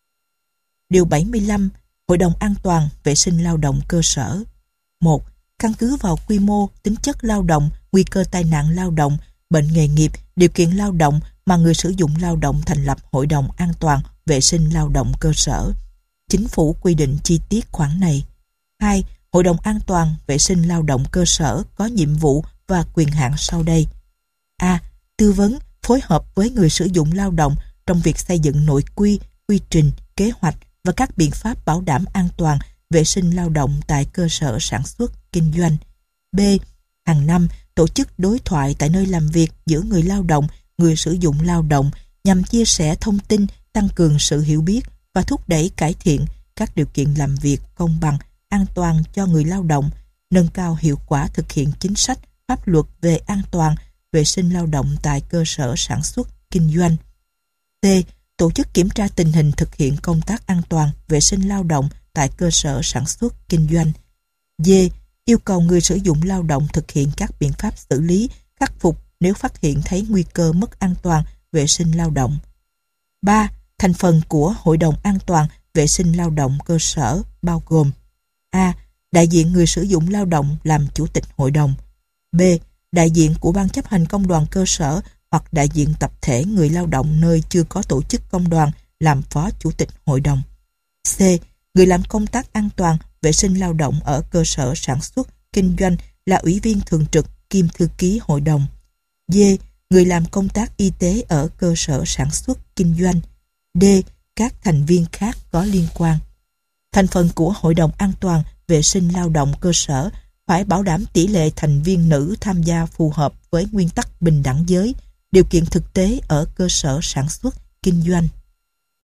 Điều 75. Hội đồng an toàn vệ sinh lao động cơ sở. 1. Căn cứ vào quy mô, tính chất lao động, nguy cơ tai nạn lao động, bệnh nghề nghiệp, điều kiện lao động mà người sử dụng lao động thành lập Hội đồng an toàn vệ sinh lao động cơ sở. Chính phủ quy định chi tiết khoản này. 2. Hội đồng an toàn vệ sinh lao động cơ sở có nhiệm vụ và quyền hạn sau đây. A. Tư vấn, phối hợp với người sử dụng lao động trong việc xây dựng nội quy, quy trình, kế hoạch và các biện pháp bảo đảm an toàn vệ sinh lao động tại cơ sở sản xuất, kinh doanh. B. Hàng năm, tổ chức đối thoại tại nơi làm việc giữa người lao động, người sử dụng lao động nhằm chia sẻ thông tin, tăng cường sự hiểu biết và thúc đẩy cải thiện các điều kiện làm việc công bằng, an toàn cho người lao động, nâng cao hiệu quả thực hiện chính sách, pháp luật về an toàn, vệ sinh lao động tại cơ sở sản xuất, kinh doanh. C. Tổ chức kiểm tra tình hình thực hiện công tác an toàn, vệ sinh lao động tại cơ sở sản xuất, kinh doanh. D. Yêu cầu người sử dụng lao động thực hiện các biện pháp xử lý, khắc phục nếu phát hiện thấy nguy cơ mất an toàn, vệ sinh lao động. 3. Thành phần của Hội đồng an toàn vệ sinh lao động cơ sở bao gồm: A. Đại diện người sử dụng lao động làm chủ tịch hội đồng. B. Đại diện của ban chấp hành công đoàn cơ sở hoặc đại diện tập thể người lao động nơi chưa có tổ chức công đoàn làm phó chủ tịch hội đồng. C. Người làm công tác an toàn vệ sinh lao động ở cơ sở sản xuất, kinh doanh là ủy viên thường trực kiêm thư ký hội đồng. D. Người làm công tác y tế ở cơ sở sản xuất, kinh doanh. D. Các thành viên khác có liên quan. Thành phần của Hội đồng an toàn vệ sinh lao động cơ sở phải bảo đảm tỷ lệ thành viên nữ tham gia phù hợp với nguyên tắc bình đẳng giới, điều kiện thực tế ở cơ sở sản xuất, kinh doanh.